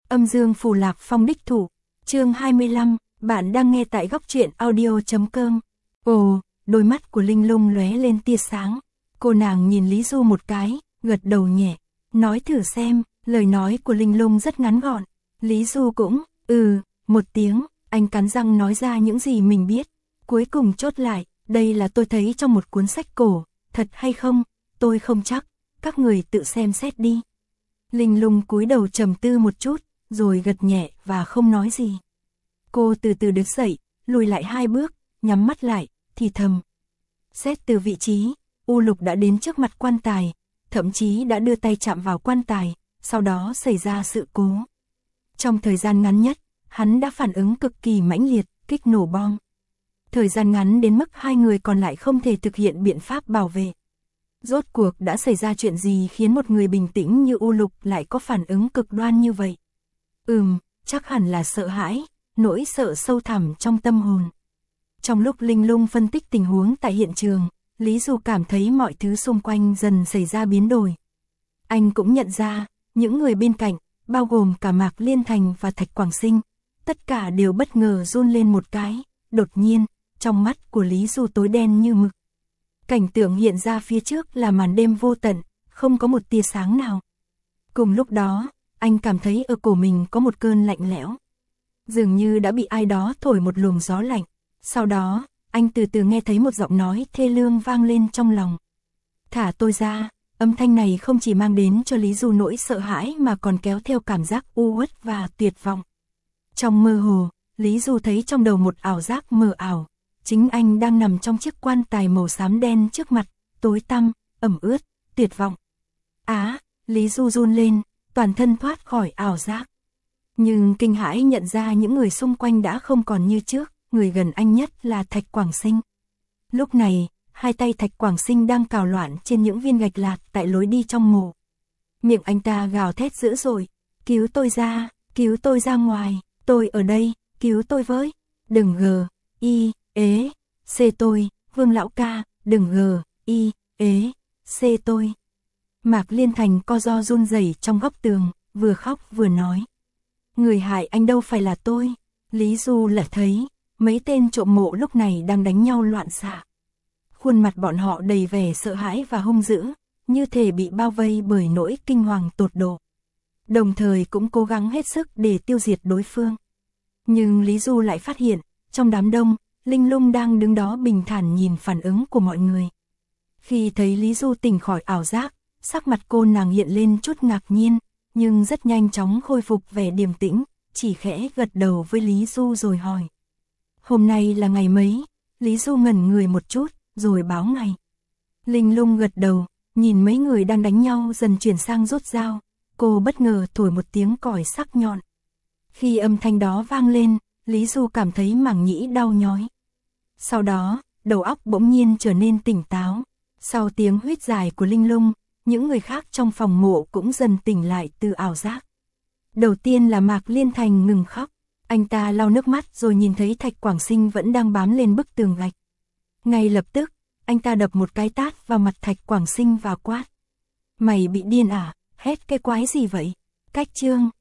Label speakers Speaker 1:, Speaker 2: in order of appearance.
Speaker 1: Âm dương phù lạc phong đích thủ. Chương 25, bạn đang nghe tại góc truyện audio.com. Ồ, đôi mắt của Linh Lung lóe lên tia sáng. Cô nàng nhìn Lý Du một cái, gật đầu nhẹ. Nói thử xem, lời nói của Linh Lung rất ngắn gọn. Lý Du cũng, một tiếng, anh cắn răng nói ra những gì mình biết. Cuối cùng chốt lại, đây là tôi thấy trong một cuốn sách cổ, thật hay không, tôi không chắc, các người tự xem xét đi. Linh Lung cúi đầu trầm tư một chút, rồi gật nhẹ và không nói gì. Cô từ từ đứng dậy, lùi lại 2 bước, nhắm mắt lại, thì thầm. Xét từ vị trí, U Lục đã đến trước mặt quan tài, thậm chí đã đưa tay chạm vào quan tài, sau đó xảy ra sự cố. Trong thời gian ngắn nhất, hắn đã phản ứng cực kỳ mãnh liệt, kích nổ bom. Thời gian ngắn đến mức 2 người còn lại không thể thực hiện biện pháp bảo vệ. Rốt cuộc đã xảy ra chuyện gì khiến một người bình tĩnh như U Lục lại có phản ứng cực đoan như vậy? Chắc hẳn là sợ hãi, nỗi sợ sâu thẳm trong tâm hồn. Trong lúc Linh Lung phân tích tình huống tại hiện trường, Lý Du cảm thấy mọi thứ xung quanh dần xảy ra biến đổi. Anh cũng nhận ra, những người bên cạnh, bao gồm cả Mạc Liên Thành và Thạch Quảng Sinh, tất cả đều bất ngờ run lên một cái, đột nhiên, trong mắt của Lý Du tối đen như mực. Cảnh tượng hiện ra phía trước là màn đêm vô tận, không có một tia sáng nào. Cùng lúc đó, anh cảm thấy ở cổ mình có một cơn lạnh lẽo. Dường như đã bị ai đó thổi một luồng gió lạnh. Sau đó, anh từ từ nghe thấy một giọng nói thê lương vang lên trong lòng. Thả tôi ra, âm thanh này không chỉ mang đến cho Lý Du nỗi sợ hãi mà còn kéo theo cảm giác u uất và tuyệt vọng. Trong mơ hồ, Lý Du thấy trong đầu một ảo giác mờ ảo. Chính anh đang nằm trong chiếc quan tài màu xám đen trước mặt, tối tăm, ẩm ướt, tuyệt vọng. Lý Du run lên, toàn thân thoát khỏi ảo giác. Nhưng kinh hãi nhận ra những người xung quanh đã không còn như trước, người gần anh nhất là Thạch Quảng Sinh. Lúc này, 2 tay Thạch Quảng Sinh đang cào loạn trên những viên gạch lạt tại lối đi trong mộ. Miệng anh ta gào thét dữ dội, cứu tôi ra ngoài, tôi ở đây, cứu tôi với, đừng xê tôi, Vương lão ca, đừng xê tôi. Mạc Liên Thành co ro run rẩy trong góc tường, vừa khóc vừa nói. Người hại anh đâu phải là tôi. Lý Du là thấy, mấy tên trộm mộ lúc này đang đánh nhau loạn xạ. Khuôn mặt bọn họ đầy vẻ sợ hãi và hung dữ, như thể bị bao vây bởi nỗi kinh hoàng tột độ. Đồng thời cũng cố gắng hết sức để tiêu diệt đối phương. Nhưng Lý Du lại phát hiện, trong đám đông, Linh Lung đang đứng đó bình thản nhìn phản ứng của mọi người. Khi thấy Lý Du tỉnh khỏi ảo giác, sắc mặt cô nàng hiện lên chút ngạc nhiên, nhưng rất nhanh chóng khôi phục vẻ điềm tĩnh, chỉ khẽ gật đầu với Lý Du rồi hỏi. Hôm nay là ngày mấy? Lý Du ngẩn người một chút, rồi báo ngày. Linh Lung gật đầu, nhìn mấy người đang đánh nhau dần chuyển sang rút dao, cô bất ngờ thổi một tiếng còi sắc nhọn. Khi âm thanh đó vang lên, Lý Du cảm thấy màng nhĩ đau nhói. Sau đó, đầu óc bỗng nhiên trở nên tỉnh táo. Sau tiếng huýt dài của Linh Lung, những người khác trong phòng mộ cũng dần tỉnh lại từ ảo giác. Đầu tiên là Mạc Liên Thành ngừng khóc. Anh ta lau nước mắt rồi nhìn thấy Thạch Quảng Sinh vẫn đang bám lên bức tường gạch. Ngay lập tức, anh ta đập một cái tát vào mặt Thạch Quảng Sinh và quát. Mày bị điên à? Hét cái quái gì vậy? Cách chương.